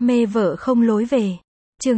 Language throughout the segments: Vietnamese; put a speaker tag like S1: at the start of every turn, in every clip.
S1: Mê vợ không lối về. Chương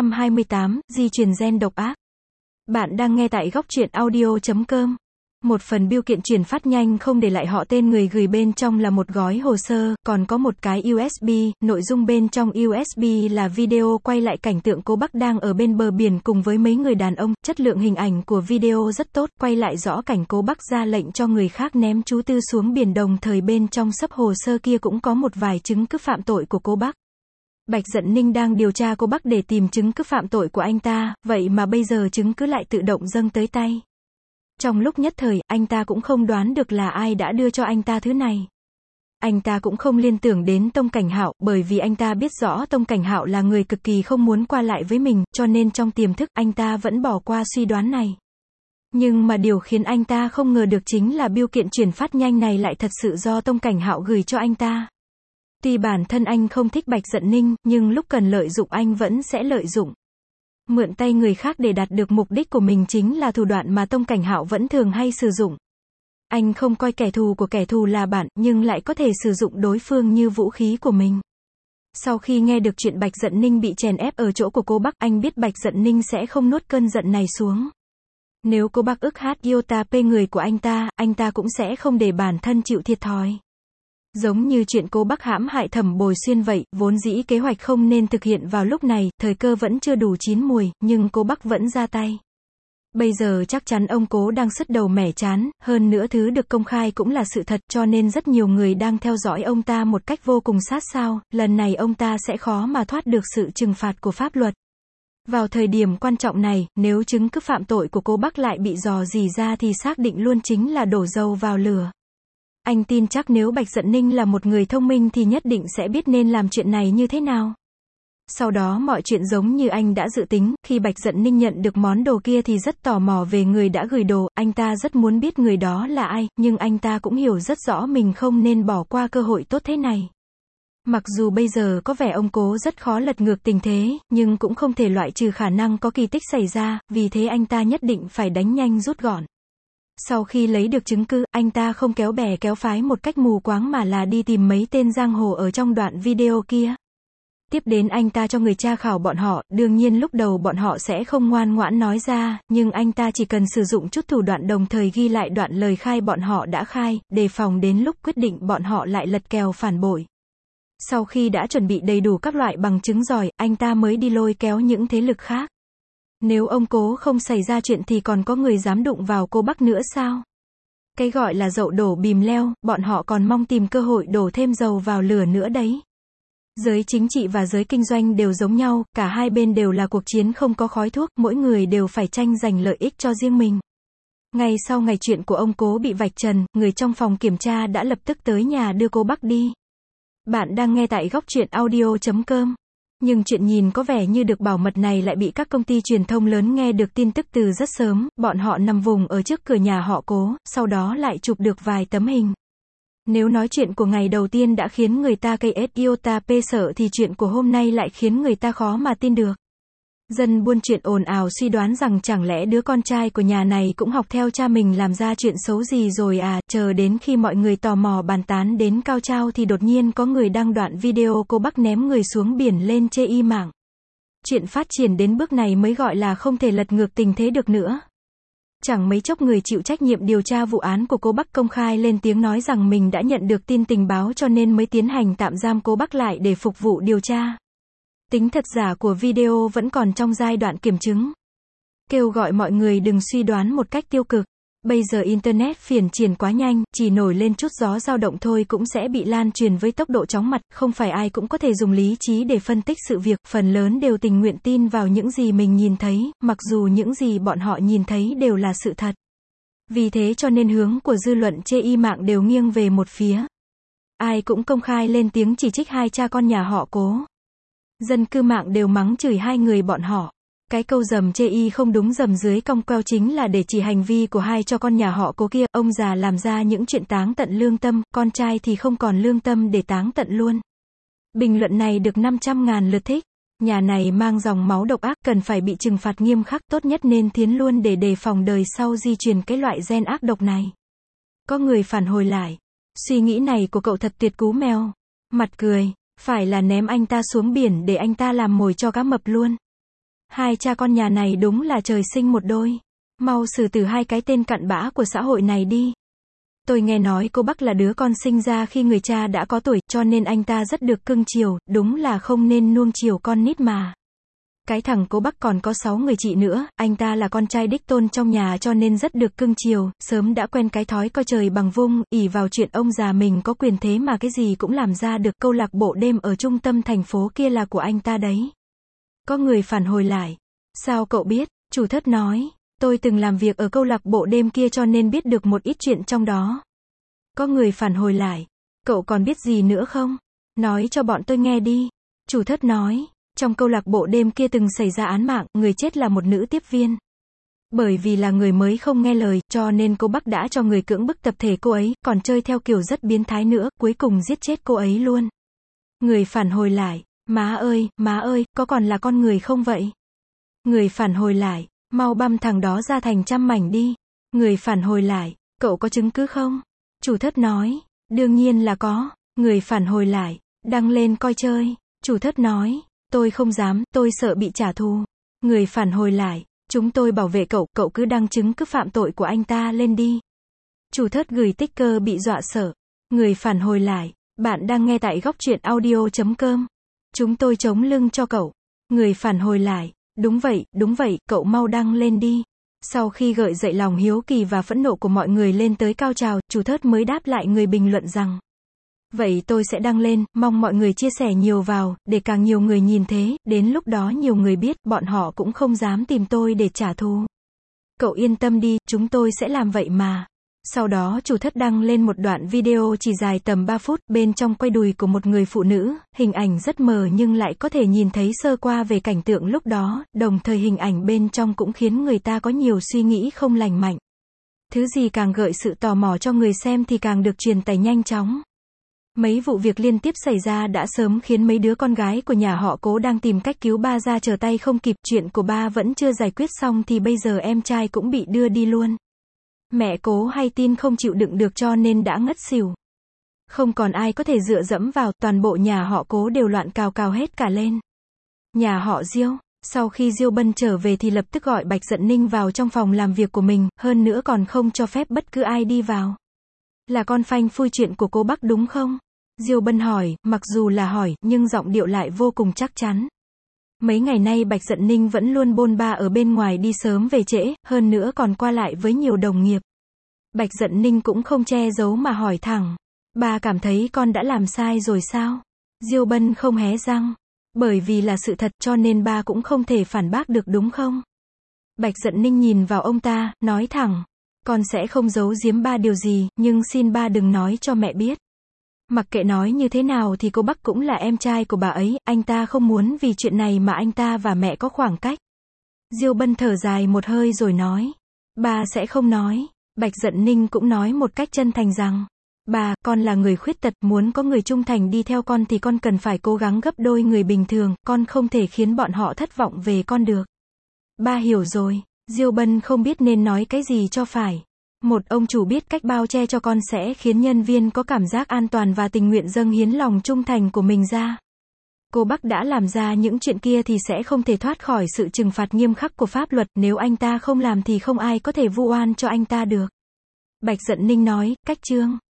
S1: 628, di truyền gen độc ác. Bạn đang nghe tại góc truyện audio.com. Một phần bưu kiện chuyển phát nhanh không để lại họ tên người gửi, bên trong là một gói hồ sơ, còn có một cái USB, nội dung bên trong USB là video quay lại cảnh tượng cô Bắc đang ở bên bờ biển cùng với mấy người đàn ông, chất lượng hình ảnh của video rất tốt, quay lại rõ cảnh cô Bắc ra lệnh cho người khác ném chú Tư xuống biển, đồng thời bên trong xấp hồ sơ kia cũng có một vài chứng cứ phạm tội của cô Bắc. Bạch Dận Ninh đang điều tra cô Bắc để tìm chứng cứ phạm tội của anh ta, vậy mà bây giờ chứng cứ lại tự động dâng tới tay. Trong lúc nhất thời, anh ta cũng không đoán được là ai đã đưa cho anh ta thứ này. Anh ta cũng không liên tưởng đến Tông Cảnh Hạo, bởi vì anh ta biết rõ Tông Cảnh Hạo là người cực kỳ không muốn qua lại với mình, cho nên trong tiềm thức anh ta vẫn bỏ qua suy đoán này. Nhưng mà điều khiến anh ta không ngờ được chính là bưu kiện chuyển phát nhanh này lại thật sự do Tông Cảnh Hạo gửi cho anh ta. Tuy bản thân anh không thích Bạch Dận Ninh, nhưng lúc cần lợi dụng anh vẫn sẽ lợi dụng. Mượn tay người khác để đạt được mục đích của mình chính là thủ đoạn mà Tông Cảnh Hạo vẫn thường hay sử dụng. Anh không coi kẻ thù của kẻ thù là bạn, nhưng lại có thể sử dụng đối phương như vũ khí của mình. Sau khi nghe được chuyện Bạch Dận Ninh bị chèn ép ở chỗ của cô Bắc, anh biết Bạch Dận Ninh sẽ không nuốt cơn giận này xuống. Nếu cô Bắc ức hát iota p người của anh ta cũng sẽ không để bản thân chịu thiệt thòi. Giống như chuyện cô Bắc hãm hại Thẩm Bồi Xuyên vậy, vốn dĩ kế hoạch không nên thực hiện vào lúc này, thời cơ vẫn chưa đủ chín mùi, nhưng cô Bắc vẫn ra tay. Bây giờ chắc chắn ông Cố đang sứt đầu mẻ trán, hơn nữa thứ được công khai cũng là sự thật, cho nên rất nhiều người đang theo dõi ông ta một cách vô cùng sát sao, lần này ông ta sẽ khó mà thoát được sự trừng phạt của pháp luật. Vào thời điểm quan trọng này, nếu chứng cứ phạm tội của cô Bắc lại bị rò rỉ ra thì xác định luôn chính là đổ dầu vào lửa. Anh tin chắc nếu Bạch Dận Ninh là một người thông minh thì nhất định sẽ biết nên làm chuyện này như thế nào. Sau đó mọi chuyện giống như anh đã dự tính, khi Bạch Dận Ninh nhận được món đồ kia thì rất tò mò về người đã gửi đồ, anh ta rất muốn biết người đó là ai, nhưng anh ta cũng hiểu rất rõ mình không nên bỏ qua cơ hội tốt thế này. Mặc dù bây giờ có vẻ ông Cố rất khó lật ngược tình thế, nhưng cũng không thể loại trừ khả năng có kỳ tích xảy ra, vì thế anh ta nhất định phải đánh nhanh rút gọn. Sau khi lấy được chứng cứ, anh ta không kéo bè kéo phái một cách mù quáng mà là đi tìm mấy tên giang hồ ở trong đoạn video kia. Tiếp đến anh ta cho người tra khảo bọn họ, đương nhiên lúc đầu bọn họ sẽ không ngoan ngoãn nói ra, nhưng anh ta chỉ cần sử dụng chút thủ đoạn đồng thời ghi lại đoạn lời khai bọn họ đã khai, đề phòng đến lúc quyết định bọn họ lại lật kèo phản bội. Sau khi đã chuẩn bị đầy đủ các loại bằng chứng giỏi, anh ta mới đi lôi kéo những thế lực khác. Nếu ông Cố không xảy ra chuyện thì còn có người dám đụng vào cô Bắc nữa sao? Cái gọi là dậu đổ bìm leo, bọn họ còn mong tìm cơ hội đổ thêm dầu vào lửa nữa đấy. Giới chính trị và giới kinh doanh đều giống nhau, cả hai bên đều là cuộc chiến không có khói thuốc, mỗi người đều phải tranh giành lợi ích cho riêng mình. Ngay sau ngày chuyện của ông Cố bị vạch trần, người trong phòng kiểm tra đã lập tức tới nhà đưa cô Bắc đi. Bạn đang nghe tại góc truyện audio.com. Nhưng chuyện nhìn có vẻ như được bảo mật này lại bị các công ty truyền thông lớn nghe được tin tức từ rất sớm, bọn họ nằm vùng ở trước cửa nhà họ Cố, sau đó lại chụp được vài tấm hình. Nếu nói chuyện của ngày đầu tiên đã khiến người ta cây iota p sợ thì chuyện của hôm nay lại khiến người ta khó mà tin được. Dân buôn chuyện ồn ào suy đoán rằng chẳng lẽ đứa con trai của nhà này cũng học theo cha mình làm ra chuyện xấu gì rồi à, chờ đến khi mọi người tò mò bàn tán đến cao trao thì đột nhiên có người đăng đoạn video cô Bắc ném người xuống biển lên chê y mạng. Chuyện phát triển đến bước này mới gọi là không thể lật ngược tình thế được nữa. Chẳng mấy chốc người chịu trách nhiệm điều tra vụ án của cô Bắc công khai lên tiếng nói rằng mình đã nhận được tin tình báo cho nên mới tiến hành tạm giam cô Bắc lại để phục vụ điều tra. Tính thật giả của video vẫn còn trong giai đoạn kiểm chứng. Kêu gọi mọi người đừng suy đoán một cách tiêu cực. Bây giờ Internet phiền triển quá nhanh, chỉ nổi lên chút gió dao động thôi cũng sẽ bị lan truyền với tốc độ chóng mặt, không phải ai cũng có thể dùng lý trí để phân tích sự việc, phần lớn đều tình nguyện tin vào những gì mình nhìn thấy, mặc dù những gì bọn họ nhìn thấy đều là sự thật. Vì thế cho nên hướng của dư luận chê y mạng đều nghiêng về một phía. Ai cũng công khai lên tiếng chỉ trích hai cha con nhà họ Cố. Dân cư mạng đều mắng chửi hai người bọn họ. Cái câu dầm chê y không đúng dầm dưới cong queo chính là để chỉ hành vi của hai cho con nhà họ Cố kia, ông già làm ra những chuyện táng tận lương tâm, con trai thì không còn lương tâm để táng tận luôn. Bình luận này được 500.000 lượt thích. Nhà này mang dòng máu độc ác, cần phải bị trừng phạt nghiêm khắc, tốt nhất nên thiến luôn để đề phòng đời sau di truyền cái loại gen ác độc này. Có người phản hồi lại. Suy nghĩ này của cậu thật tuyệt cú mèo. Mặt cười. Phải là ném anh ta xuống biển để anh ta làm mồi cho cá mập luôn. Hai cha con nhà này đúng là trời sinh một đôi. Mau xử tử hai cái tên cặn bã của xã hội này đi. Tôi nghe nói cô bác là đứa con sinh ra khi người cha đã có tuổi, cho nên anh ta rất được cưng chiều, đúng là không nên nuông chiều con nít mà. Cái thằng cô bác còn có 6 người chị nữa, anh ta là con trai đích tôn trong nhà cho nên rất được cưng chiều, sớm đã quen cái thói coi trời bằng vung, ỷ vào chuyện ông già mình có quyền thế mà cái gì cũng làm ra được. Câu lạc bộ đêm ở trung tâm thành phố kia là của anh ta đấy. Có người phản hồi lại. Sao cậu biết? Chủ thất nói. Tôi từng làm việc ở câu lạc bộ đêm kia cho nên biết được một ít chuyện trong đó. Có người phản hồi lại. Cậu còn biết gì nữa không? Nói cho bọn tôi nghe đi. Chủ thất nói. Trong câu lạc bộ đêm kia từng xảy ra án mạng, người chết là một nữ tiếp viên. Bởi vì là người mới không nghe lời, cho nên cô bác đã cho người cưỡng bức tập thể cô ấy, còn chơi theo kiểu rất biến thái nữa, cuối cùng giết chết cô ấy luôn. Người phản hồi lại. Má ơi, có còn là con người không vậy? Người phản hồi lại. Mau băm thằng đó ra thành trăm mảnh đi. Người phản hồi lại. Cậu có chứng cứ không? Chủ thất nói. Đương nhiên là có. Người phản hồi lại. Đăng lên coi chơi. Chủ thất nói. Tôi không dám, tôi sợ bị trả thù. Người phản hồi lại. Chúng tôi bảo vệ cậu, cậu cứ đăng chứng cứ phạm tội của anh ta lên đi. Chủ thất gửi sticker bị dọa sợ. Người phản hồi lại. Bạn đang nghe tại góc truyện audio.com. Chúng tôi chống lưng cho cậu. Người phản hồi lại. Đúng vậy, cậu mau đăng lên đi. Sau khi gợi dậy lòng hiếu kỳ và phẫn nộ của mọi người lên tới cao trào, chủ thớt mới đáp lại người bình luận rằng. Vậy tôi sẽ đăng lên, mong mọi người chia sẻ nhiều vào, để càng nhiều người nhìn thế, đến lúc đó nhiều người biết, bọn họ cũng không dám tìm tôi để trả thù. Cậu yên tâm đi, chúng tôi sẽ làm vậy mà. Sau đó chủ thất đăng lên một đoạn video chỉ dài tầm 3 phút, bên trong quay đùi của một người phụ nữ, hình ảnh rất mờ nhưng lại có thể nhìn thấy sơ qua về cảnh tượng lúc đó, đồng thời hình ảnh bên trong cũng khiến người ta có nhiều suy nghĩ không lành mạnh. Thứ gì càng gợi sự tò mò cho người xem thì càng được truyền tải nhanh chóng. Mấy vụ việc liên tiếp xảy ra đã sớm khiến mấy đứa con gái của nhà họ Cố đang tìm cách cứu ba ra trở tay không kịp, chuyện của ba vẫn chưa giải quyết xong thì bây giờ em trai cũng bị đưa đi luôn. Mẹ Cố hay tin không chịu đựng được cho nên đã ngất xỉu. Không còn ai có thể dựa dẫm vào, toàn bộ nhà họ Cố đều loạn cào cào hết cả lên. Nhà họ Diêu, sau khi Diêu Bân trở về thì lập tức gọi Bạch Dận Ninh vào trong phòng làm việc của mình, hơn nữa còn không cho phép bất cứ ai đi vào. Là con phanh phui chuyện của cô Bắc đúng không? Diêu Bân hỏi, mặc dù là hỏi, nhưng giọng điệu lại vô cùng chắc chắn. Mấy ngày nay Bạch Dận Ninh vẫn luôn bôn ba ở bên ngoài đi sớm về trễ, hơn nữa còn qua lại với nhiều đồng nghiệp. Bạch Dận Ninh cũng không che giấu mà hỏi thẳng. Ba cảm thấy con đã làm sai rồi sao? Diêu Bân không hé răng. Bởi vì là sự thật cho nên ba cũng không thể phản bác được đúng không? Bạch Dận Ninh nhìn vào ông ta, nói thẳng. Con sẽ không giấu giếm ba điều gì, nhưng xin ba đừng nói cho mẹ biết. Mặc kệ nói như thế nào thì cô Bắc cũng là em trai của bà ấy, anh ta không muốn vì chuyện này mà anh ta và mẹ có khoảng cách. Diêu Bân thở dài một hơi rồi nói. Ba sẽ không nói. Bạch Dận Ninh cũng nói một cách chân thành rằng. Ba, con là người khuyết tật, muốn có người trung thành đi theo con thì con cần phải cố gắng gấp đôi người bình thường, con không thể khiến bọn họ thất vọng về con được. Ba hiểu rồi. Diêu Bân không biết nên nói cái gì cho phải. Một ông chủ biết cách bao che cho con sẽ khiến nhân viên có cảm giác an toàn và tình nguyện dâng hiến lòng trung thành của mình ra. Cô Bắc đã làm ra những chuyện kia thì sẽ không thể thoát khỏi sự trừng phạt nghiêm khắc của pháp luật, nếu anh ta không làm thì không ai có thể vu oan cho anh ta được. Bạch Dận Ninh nói, cách chương.